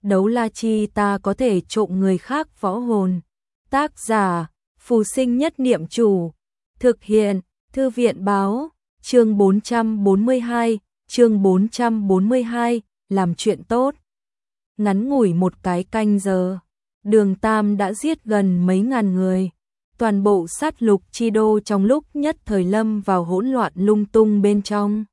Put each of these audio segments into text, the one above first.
đấu la chi ta có thể trộm người khác võ hồn. Tác giả, Phù Sinh Nhất Niệm Chủ. Thực hiện, Thư viện Báo. Chương 442, làm chuyện tốt. Ngắn ngủi một cái canh giờ, Đường Tam đã giết gần mấy ngàn người. Toàn bộ sát lục chi đô trong lúc nhất thời lâm vào hỗn loạn lung tung bên trong.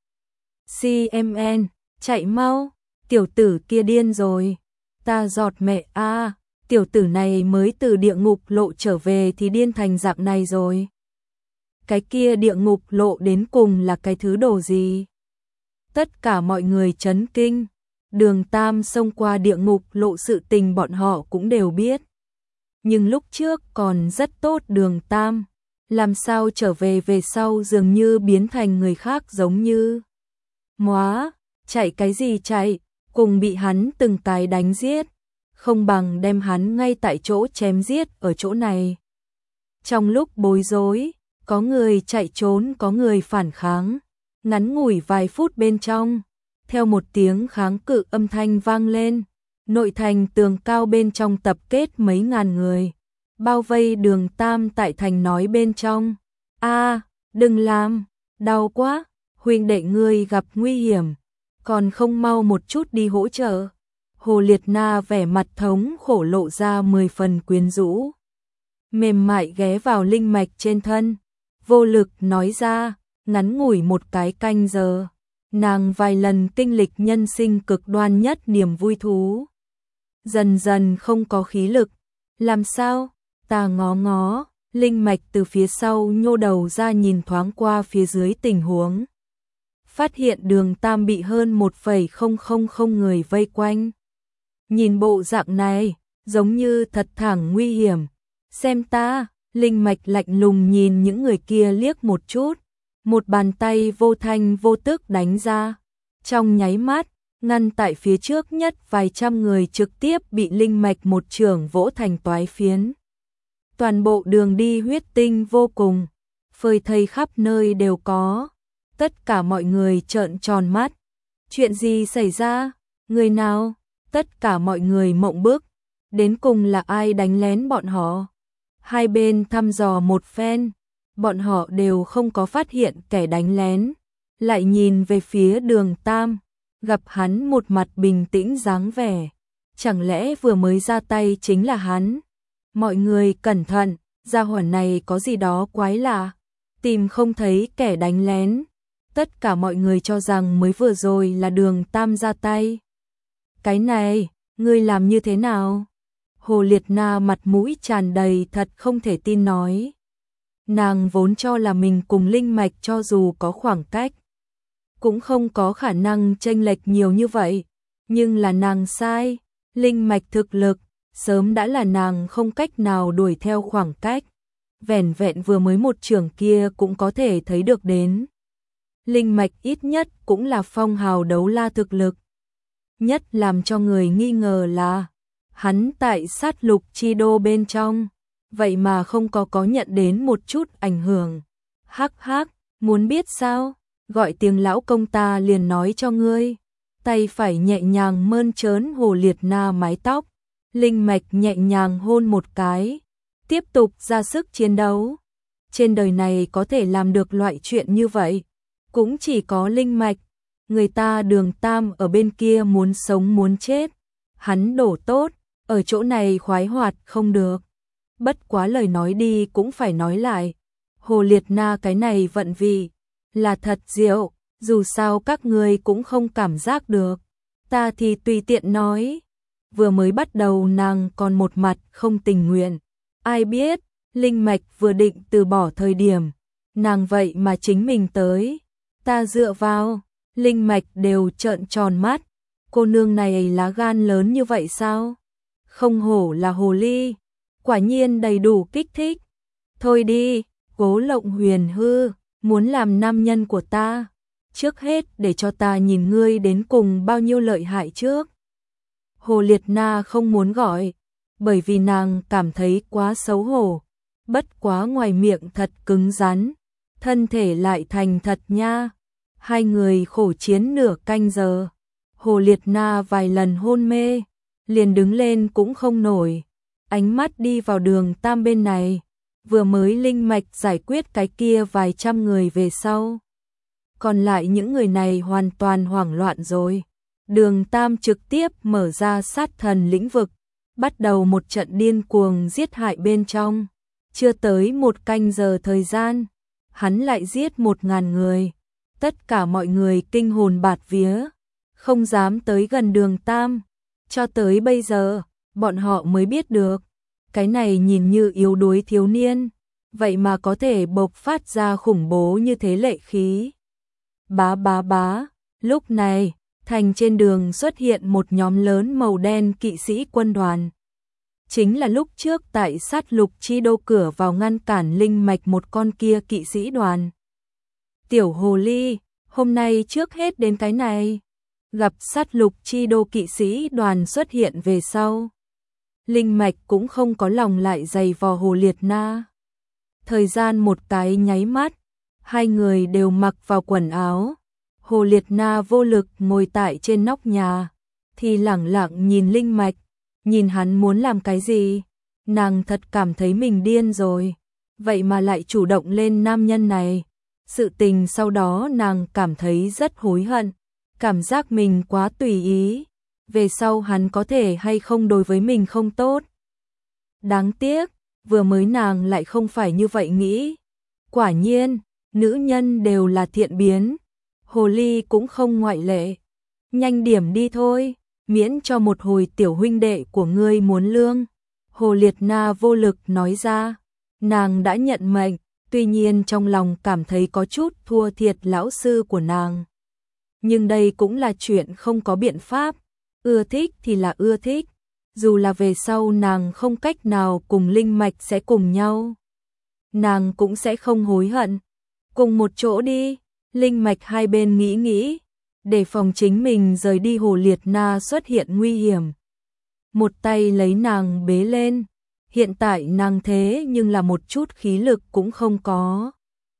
CMN, chạy mau, tiểu tử kia điên rồi. Ta giọt mẹ a, tiểu tử này mới từ địa ngục lộ trở về thì điên thành dạng này rồi. Cái kia địa ngục lộ đến cùng là cái thứ đồ gì? Tất cả mọi người chấn kinh. Đường Tam xông qua địa ngục lộ sự tình bọn họ cũng đều biết. Nhưng lúc trước còn rất tốt Đường Tam, làm sao trở về về sau dường như biến thành người khác giống như. Móa, chạy cái gì chạy, cùng bị hắn từng cái đánh giết, không bằng đem hắn ngay tại chỗ chém giết ở chỗ này. Trong lúc bối rối, có người chạy trốn có người phản kháng, ngắn ngủi vài phút bên trong, theo một tiếng kháng cự âm thanh vang lên, nội thành tường cao bên trong tập kết mấy ngàn người, bao vây Đường Tam tại thành nói bên trong. A, đừng làm, đau quá, huynh đệ ngươi gặp nguy hiểm, còn không mau một chút đi hỗ trợ. Hồ Liệt Na vẻ mặt thống khổ lộ ra 10 phần quyến rũ, mềm mại ghé vào linh mạch trên thân, vô lực nói ra, ngắn ngủi một cái canh giờ, nàng vài lần kinh lịch nhân sinh cực đoan nhất niềm vui thú. Dần dần không có khí lực, làm sao? Ta ngó ngó, linh mạch từ phía sau nhô đầu ra nhìn thoáng qua phía dưới tình huống. Phát hiện Đường Tam bị hơn 1,000 người vây quanh. Nhìn bộ dạng này, giống như thật thẳng nguy hiểm. Xem ta, linh mạch lạnh lùng nhìn những người kia liếc một chút. Một bàn tay vô thanh vô tức đánh ra. Trong nháy mắt, ngăn tại phía trước nhất vài trăm người trực tiếp bị linh mạch một chưởng vỗ thành toái phiến. Toàn bộ đường đi huyết tinh vô cùng, phơi thây khắp nơi đều có. Tất cả mọi người trợn tròn mắt. Chuyện gì xảy ra? Người nào? Tất cả mọi người mộng bức. Đến cùng là ai đánh lén bọn họ? Hai bên thăm dò một phen, bọn họ đều không có phát hiện kẻ đánh lén. Lại nhìn về phía Đường Tam, gặp hắn một mặt bình tĩnh dáng vẻ. Chẳng lẽ vừa mới ra tay chính là hắn? Mọi người cẩn thận, gia hỏa này có gì đó quái lạ. Tìm không thấy kẻ đánh lén. Tất cả mọi người cho rằng mới vừa rồi là Đường Tam ra tay. Cái này, ngươi làm như thế nào? Hồ Liệt Na mặt mũi tràn đầy thật không thể tin nói. Nàng vốn cho là mình cùng linh mạch cho dù có khoảng cách, cũng không có khả năng chênh lệch nhiều như vậy. Nhưng là nàng sai, linh mạch thực lực, sớm đã là nàng không cách nào đuổi theo khoảng cách. Vẻn vẹn vừa mới một chưởng kia cũng có thể thấy được đến. Linh mạch ít nhất cũng là phong hào đấu la thực lực. Nhất làm cho người nghi ngờ là hắn tại sát lục chi đô bên trong, vậy mà không có nhận đến một chút ảnh hưởng. Hắc hắc, muốn biết sao? Gọi tiếng lão công ta liền nói cho ngươi. Tay phải nhẹ nhàng mơn trớn Hồ Liệt Na mái tóc, linh mạch nhẹ nhàng hôn một cái, tiếp tục ra sức chiến đấu. Trên đời này có thể làm được loại chuyện như vậy, cũng chỉ có linh mạch. Người ta Đường Tam ở bên kia muốn sống muốn chết, hắn đổ tốt, ở chỗ này khoái hoạt không được. Bất quá lời nói đi cũng phải nói lại, Hồ Liệt Na cái này vận vị là thật diệu, dù sao các ngươi cũng không cảm giác được. Ta thì tùy tiện nói. Vừa mới bắt đầu nàng còn một mặt không tình nguyện. Ai biết, linh mạch vừa định từ bỏ thời điểm, nàng vậy mà chính mình tới. Ta dựa vào, linh mạch đều trợn tròn mắt. Cô nương này lá gan lớn như vậy sao? Không hổ là hồ ly, quả nhiên đầy đủ kích thích. Thôi đi, Cố Lộng Huyền hư, muốn làm nam nhân của ta, trước hết để cho ta nhìn ngươi đến cùng bao nhiêu lợi hại trước. Hồ Liệt Na không muốn gọi, bởi vì nàng cảm thấy quá xấu hổ. Bất quá ngoài miệng thật cứng rắn, thân thể lại thành thật nha. Hai người khổ chiến nửa canh giờ, Hồ Liệt Na vài lần hôn mê, liền đứng lên cũng không nổi, ánh mắt đi vào Đường Tam bên này, vừa mới linh mạch giải quyết cái kia vài trăm người về sau. Còn lại những người này hoàn toàn hoảng loạn rồi. Đường Tam trực tiếp mở ra sát thần lĩnh vực, bắt đầu một trận điên cuồng giết hại bên trong. Chưa tới 1 canh giờ thời gian, hắn lại giết 1000 người. Tất cả mọi người kinh hồn bạt vía, không dám tới gần Đường Tam. Cho tới bây giờ, bọn họ mới biết được, cái này nhìn như yếu đuối thiếu niên, vậy mà có thể bộc phát ra khủng bố như thế lệ khí. Bá bá bá, lúc này, thành trên đường xuất hiện một nhóm lớn màu đen kỵ sĩ quân đoàn. Chính là lúc trước tại sát lục chi đô cửa vào ngăn cản linh mạch một con kia kỵ sĩ đoàn. Tiểu hồ ly, hôm nay trước hết đến cái này. Gặp sát lục chi đô kỵ sĩ đoàn xuất hiện về sau. Linh mạch cũng không có lòng lại giày vò Hồ Liệt Na. Thời gian một cái nháy mắt, hai người đều mặc vào quần áo. Hồ Liệt Na vô lực ngồi tại trên nóc nhà, thì lẳng lặng nhìn linh mạch, nhìn hắn muốn làm cái gì. Nàng thật cảm thấy mình điên rồi, vậy mà lại chủ động lên nam nhân này. Sự tình sau đó nàng cảm thấy rất hối hận, cảm giác mình quá tùy ý, về sau hắn có thể hay không đối với mình không tốt. Đáng tiếc, vừa mới nàng lại không phải như vậy nghĩ. Quả nhiên, nữ nhân đều là thiện biến, hồ ly cũng không ngoại lệ. Nhanh điểm đi thôi, miễn cho một hồi tiểu huynh đệ của ngươi muốn lương. Hồ Liệt Na vô lực nói ra, nàng đã nhận mệnh, tuy nhiên trong lòng cảm thấy có chút thua thiệt lão sư của nàng. Nhưng đây cũng là chuyện không có biện pháp, ưa thích thì là ưa thích, dù là về sau nàng không cách nào cùng linh mạch sẽ cùng nhau, nàng cũng sẽ không hối hận. Cùng một chỗ đi, linh mạch hai bên nghĩ nghĩ, để phòng chính mình rời đi Hồ Liệt Na xuất hiện nguy hiểm. Một tay lấy nàng bế lên, hiện tại nàng thế nhưng là một chút khí lực cũng không có.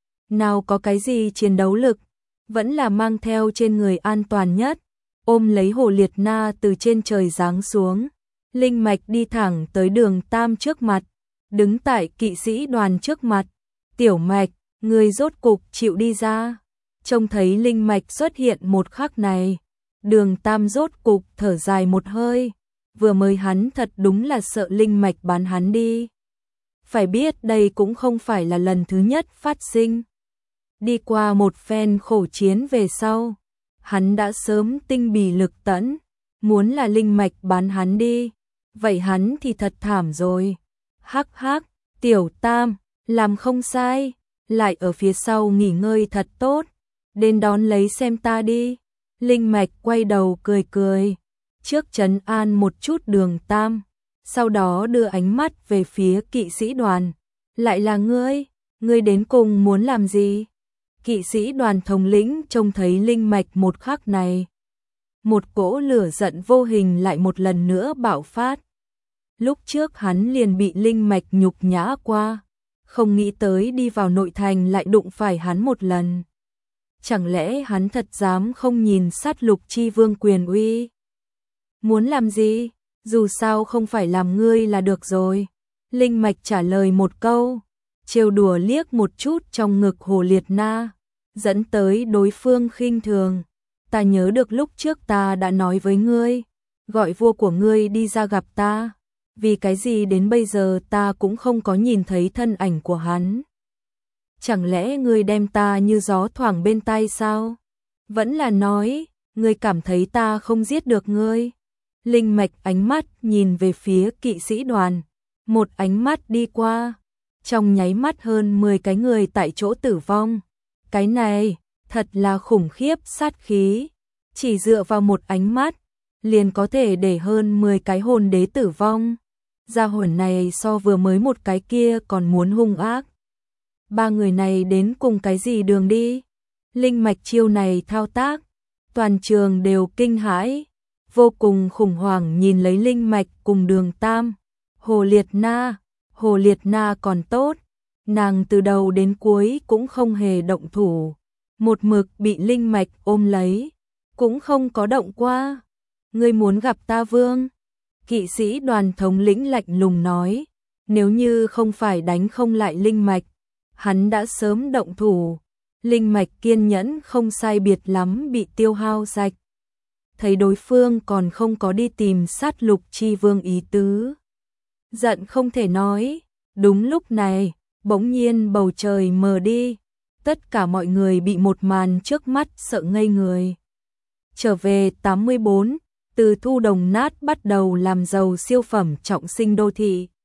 Nào có cái gì chiến đấu lực, vẫn là mang theo trên người an toàn nhất. Ôm lấy Hồ Liệt Na từ trên trời giáng xuống, linh mạch đi thẳng tới Đường Tam trước mặt, đứng tại kỵ sĩ đoàn trước mặt. Tiểu mạch, người rốt cục chịu đi ra. Trông thấy linh mạch xuất hiện một khắc này, Đường Tam rốt cục thở dài một hơi. Vừa mới hắn thật đúng là sợ linh mạch bán hắn đi. Phải biết đây cũng không phải là lần thứ nhất phát sinh. Đi qua một phen khổ chiến về sau, hắn đã sớm tinh bì lực tẫn, muốn là linh mạch bán hắn đi, vậy hắn thì thật thảm rồi. Hắc hắc, Tiểu Tam, làm không sai, lại ở phía sau nghỉ ngơi thật tốt, đến đón lấy xem ta đi. Linh mạch quay đầu cười cười, trước trấn an một chút Đường Tam, sau đó đưa ánh mắt về phía kỵ sĩ đoàn. Lại là ngươi đến cùng muốn làm gì? Kỵ sĩ đoàn thống lĩnh trông thấy linh mạch một khắc này, một cỗ lửa giận vô hình lại một lần nữa bạo phát. Lúc trước hắn liền bị linh mạch nhục nhã qua, không nghĩ tới đi vào nội thành lại đụng phải hắn một lần. Chẳng lẽ hắn thật dám không nhìn sát lục chi vương quyền uy? Muốn làm gì? Dù sao không phải làm ngươi là được rồi. Linh mạch trả lời một câu, trêu đùa liếc một chút trong ngực Hồ Liệt Na, dẫn tới đối phương khinh thường. Ta nhớ được lúc trước ta đã nói với ngươi, gọi vua của ngươi đi ra gặp ta, vì cái gì đến bây giờ ta cũng không có nhìn thấy thân ảnh của hắn. Chẳng lẽ ngươi đem ta như gió thoảng bên tai sao? Vẫn là nói, ngươi cảm thấy ta không giết được ngươi? Linh mạch ánh mắt nhìn về phía kỵ sĩ đoàn, một ánh mắt đi qua, trong nháy mắt hơn 10 cái người tại chỗ tử vong. Cái này, thật là khủng khiếp sát khí, chỉ dựa vào một ánh mắt, liền có thể để hơn 10 cái hồn đế tử vong. Gia hồn này so vừa mới một cái kia còn muốn hung ác. Ba người này đến cùng cái gì đường đi? Linh mạch chiêu này thao tác, toàn trường đều kinh hãi, vô cùng khủng hoảng nhìn lấy linh mạch cùng Đường Tam. Hồ Liệt Na còn tốt, nàng từ đầu đến cuối cũng không hề động thủ, một mực bị linh mạch ôm lấy, cũng không có động qua. Ngươi muốn gặp ta vương? Kỵ sĩ Đoàn thống lĩnh lạnh lùng nói, nếu như không phải đánh không lại linh mạch, hắn đã sớm động thủ. Linh mạch kiên nhẫn không sai biệt lắm bị tiêu hao sạch. Thấy đối phương còn không có đi tìm sát Lục Chi Vương ý tứ, giận không thể nói. Đúng lúc này, bỗng nhiên bầu trời mờ đi, tất cả mọi người bị một màn trước mắt sợ ngây người. Trở về 84, từ thu đồng nát bắt đầu làm giàu siêu phẩm trọng sinh đô thị.